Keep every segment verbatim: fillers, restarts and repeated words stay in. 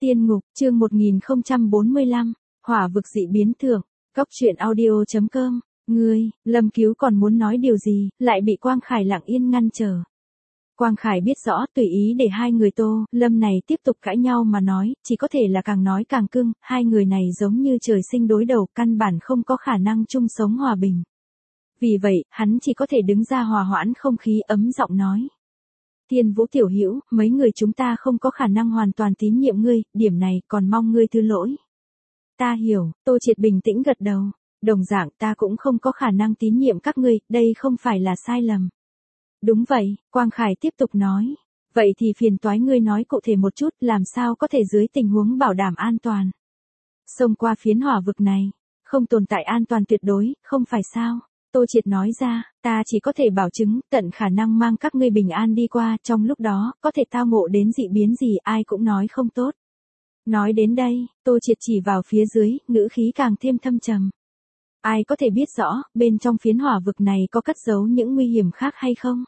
Tiên ngục, chương một nghìn không trăm bốn mươi lăm, hỏa vực dị biến thưởng, cốc truyện audio chấm com, ngươi, Lâm Cứu còn muốn nói điều gì, lại bị Quang Khải lặng yên ngăn trở. Quang Khải biết rõ tùy ý để hai người Tô, Lâm này tiếp tục cãi nhau mà nói, chỉ có thể là càng nói càng cưng, hai người này giống như trời sinh đối đầu, căn bản không có khả năng chung sống hòa bình. Vì vậy, hắn chỉ có thể đứng ra hòa hoãn không khí, ấm giọng nói. Thiên Vũ tiểu hữu, mấy người chúng ta không có khả năng hoàn toàn tín nhiệm ngươi, điểm này còn mong ngươi thứ lỗi. Ta hiểu, Tô Triệt bình tĩnh gật đầu. Đồng dạng ta cũng không có khả năng tín nhiệm các ngươi, đây không phải là sai lầm. Đúng vậy, Quang Khải tiếp tục nói. Vậy thì phiền toái ngươi nói cụ thể một chút, làm sao có thể dưới tình huống bảo đảm an toàn. Xông qua phiến hỏa vực này, không tồn tại an toàn tuyệt đối, không phải sao? Tô Triệt nói ra, ta chỉ có thể bảo chứng, tận khả năng mang các ngươi bình an đi qua, trong lúc đó, có thể tao ngộ đến dị biến gì ai cũng nói không tốt. Nói đến đây, Tô Triệt chỉ vào phía dưới, ngữ khí càng thêm thâm trầm. Ai có thể biết rõ, bên trong phiến hỏa vực này có cất giấu những nguy hiểm khác hay không?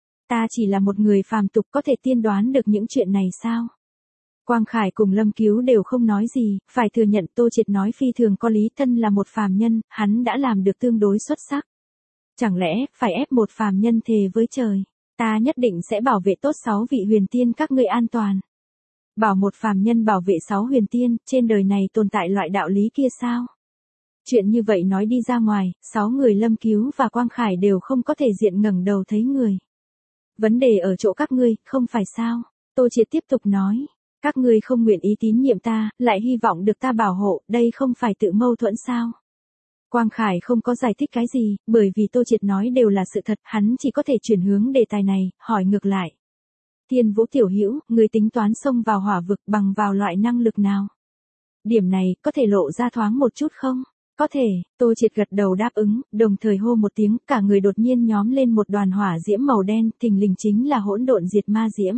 Ta chỉ là một người phàm tục có thể tiên đoán được những chuyện này sao? Quang Khải cùng Lâm Cứu đều không nói gì, phải thừa nhận Tô Triệt nói phi thường có lý, thân là một phàm nhân, hắn đã làm được tương đối xuất sắc. Chẳng lẽ, phải ép một phàm nhân thề với trời, ta nhất định sẽ bảo vệ tốt sáu vị huyền tiên các ngươi an toàn. Bảo một phàm nhân bảo vệ sáu huyền tiên, trên đời này tồn tại loại đạo lý kia sao? Chuyện như vậy nói đi ra ngoài, sáu người Lâm Cứu và Quang Khải đều không có thể diện ngẩng đầu thấy người. Vấn đề ở chỗ các ngươi, không phải sao? Tô Triệt tiếp tục nói. Các ngươi không nguyện ý tín nhiệm ta, lại hy vọng được ta bảo hộ, đây không phải tự mâu thuẫn sao? Quang Khải không có giải thích cái gì, bởi vì Tô Triệt nói đều là sự thật, hắn chỉ có thể chuyển hướng đề tài này, hỏi ngược lại. Thiên Vũ tiểu hữu, người tính toán xông vào hỏa vực bằng vào loại năng lực nào? Điểm này, có thể lộ ra thoáng một chút không? Có thể, Tô Triệt gật đầu đáp ứng, đồng thời hô một tiếng, cả người đột nhiên nhóm lên một đoàn hỏa diễm màu đen, thình lình chính là hỗn độn diệt ma diễm.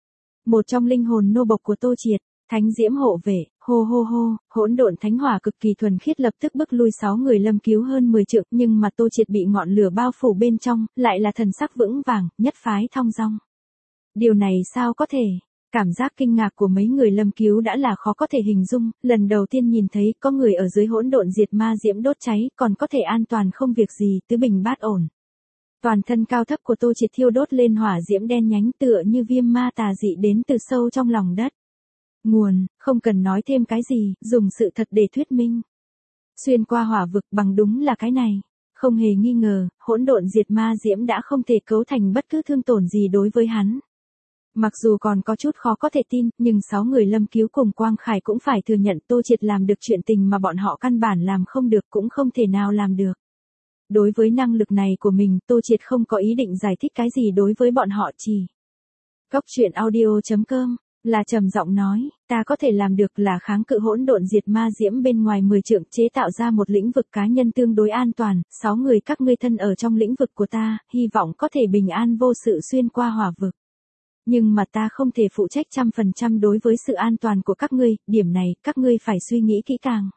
Một trong linh hồn nô bộc của Tô Triệt, thánh diễm hộ vệ, hô hô hô, hỗn độn thánh hỏa cực kỳ thuần khiết lập tức bức lui sáu người Lâm Cứu hơn mười trượng, nhưng mà Tô Triệt bị ngọn lửa bao phủ bên trong, lại là thần sắc vững vàng, nhất phái thong dong. Điều này sao có thể? Cảm giác kinh ngạc của mấy người Lâm Cứu đã là khó có thể hình dung, lần đầu tiên nhìn thấy có người ở dưới hỗn độn diệt ma diễm đốt cháy, còn có thể an toàn không việc gì, tứ bình bát ổn. Toàn thân cao thấp của Tô Triệt thiêu đốt lên hỏa diễm đen nhánh tựa như viêm ma tà dị đến từ sâu trong lòng đất. Nguồn, không cần nói thêm cái gì, dùng sự thật để thuyết minh. Xuyên qua hỏa vực bằng đúng là cái này. Không hề nghi ngờ, hỗn độn diệt ma diễm đã không thể cấu thành bất cứ thương tổn gì đối với hắn. Mặc dù còn có chút khó có thể tin, nhưng sáu người Lâm Cứu cùng Quang Khải cũng phải thừa nhận Tô Triệt làm được chuyện tình mà bọn họ căn bản làm không được, cũng không thể nào làm được. Đối với năng lực này của mình, Tô Triệt không có ý định giải thích cái gì đối với bọn họ, chỉ. Cốc truyện audio chấm com, là trầm giọng nói, ta có thể làm được là kháng cự hỗn độn diệt ma diễm bên ngoài mười trượng, chế tạo ra một lĩnh vực cá nhân tương đối an toàn, sáu người các ngươi thân ở trong lĩnh vực của ta, hy vọng có thể bình an vô sự xuyên qua hỏa vực. Nhưng mà ta không thể phụ trách trăm phần trăm đối với sự an toàn của các ngươi, điểm này các ngươi phải suy nghĩ kỹ càng.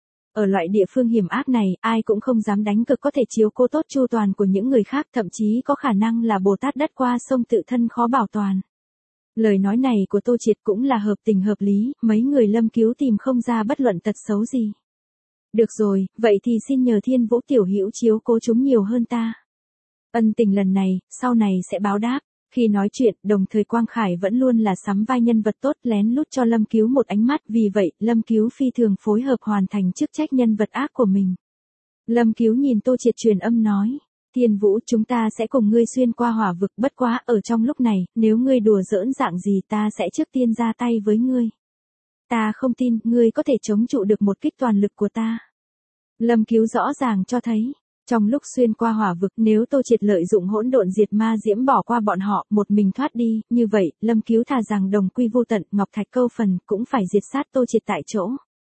Ở loại địa phương hiểm ác này, ai cũng không dám đánh cực có thể chiếu cố tốt chu toàn của những người khác, thậm chí có khả năng là Bồ Tát đất qua sông tự thân khó bảo toàn. Lời nói này của Tô Triệt cũng là hợp tình hợp lý, mấy người Lâm Cứu tìm không ra bất luận tật xấu gì. Được rồi, vậy thì xin nhờ Thiên Vũ tiểu hữu chiếu cố chúng nhiều hơn ta. Ân tình lần này, sau này sẽ báo đáp. Khi nói chuyện, đồng thời Quang Khải vẫn luôn là sắm vai nhân vật tốt, lén lút cho Lâm Cứu một ánh mắt, vì vậy, Lâm Cứu phi thường phối hợp hoàn thành chức trách nhân vật ác của mình. Lâm Cứu nhìn Tô Triệt truyền âm nói, Thiên Vũ, chúng ta sẽ cùng ngươi xuyên qua hỏa vực, bất quá, ở trong lúc này, nếu ngươi đùa giỡn dạng gì ta sẽ trước tiên ra tay với ngươi. Ta không tin, ngươi có thể chống trụ được một kích toàn lực của ta. Lâm Cứu rõ ràng cho thấy. Trong lúc xuyên qua hỏa vực, nếu Tô Triệt lợi dụng hỗn độn diệt ma diễm bỏ qua bọn họ, một mình thoát đi, như vậy, Lâm Cứu thà rằng đồng quy vô tận, ngọc thạch câu phần, cũng phải diệt sát Tô Triệt tại chỗ.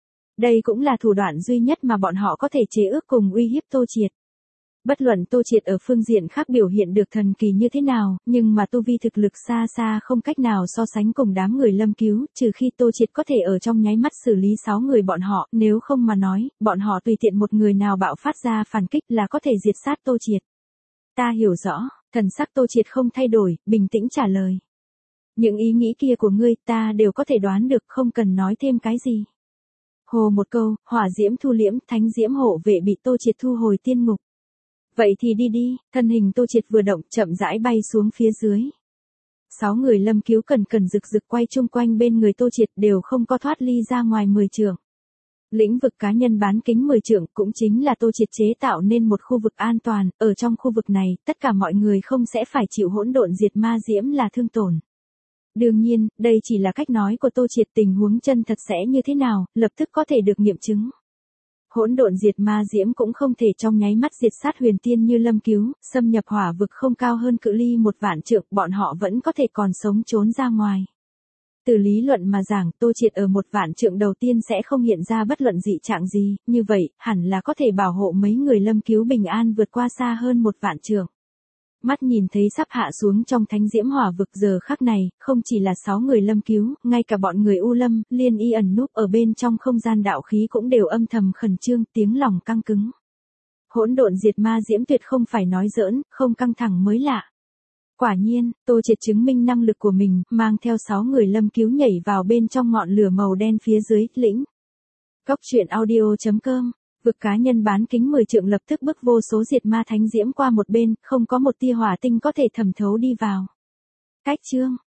Đây cũng là thủ đoạn duy nhất mà bọn họ có thể chế ước cùng uy hiếp Tô Triệt. Bất luận Tô Triệt ở phương diện khác biểu hiện được thần kỳ như thế nào, nhưng mà tu vi thực lực xa xa không cách nào so sánh cùng đám người Lâm Cứu, trừ khi Tô Triệt có thể ở trong nháy mắt xử lý sáu người bọn họ, nếu không mà nói, bọn họ tùy tiện một người nào bạo phát ra phản kích là có thể diệt sát Tô Triệt. Ta hiểu rõ, thần sắc Tô Triệt không thay đổi, bình tĩnh trả lời. Những ý nghĩ kia của ngươi ta đều có thể đoán được, không cần nói thêm cái gì. Hồ một câu, hỏa diễm thu liễm, thánh diễm hộ vệ bị Tô Triệt thu hồi tiên ngục. Vậy thì đi đi, thân hình Tô Triệt vừa động chậm rãi bay xuống phía dưới. Sáu người Lâm Cứu cần cần rực rực quay chung quanh bên người Tô Triệt đều không có thoát ly ra ngoài mười trượng. Lĩnh vực cá nhân bán kính mười trượng cũng chính là Tô Triệt chế tạo nên một khu vực an toàn, ở trong khu vực này, tất cả mọi người không sẽ phải chịu hỗn độn diệt ma diễm là thương tổn. Đương nhiên, đây chỉ là cách nói của Tô Triệt, tình huống chân thật sẽ như thế nào, lập tức có thể được nghiệm chứng. Hỗn độn diệt ma diễm cũng không thể trong nháy mắt diệt sát huyền tiên như Lâm Cứu, xâm nhập hỏa vực không cao hơn cự ly một vạn trượng, bọn họ vẫn có thể còn sống trốn ra ngoài. Từ lý luận mà giảng, Tô Triệt ở một vạn trượng đầu tiên sẽ không hiện ra bất luận dị trạng gì, như vậy, hẳn là có thể bảo hộ mấy người Lâm Cứu bình an vượt qua xa hơn một vạn trượng. Mắt nhìn thấy sắp hạ xuống trong thánh diễm hỏa vực giờ khắc này, không chỉ là sáu người Lâm Cứu, ngay cả bọn người U Lâm, Liên Y ẩn núp ở bên trong không gian đạo khí cũng đều âm thầm khẩn trương, tiếng lòng căng cứng. Hỗn độn diệt ma diễm tuyệt không phải nói giỡn, không căng thẳng mới lạ. Quả nhiên, Tô Triệt chứng minh năng lực của mình, mang theo sáu người Lâm Cứu nhảy vào bên trong ngọn lửa màu đen phía dưới, lĩnh. Cốc truyện audio chấm com, vực cá nhân bán kính mười trượng lập tức bức vô số diệt ma thánh diễm qua một bên, không có một tia hỏa tinh có thể thẩm thấu đi vào. Cách chương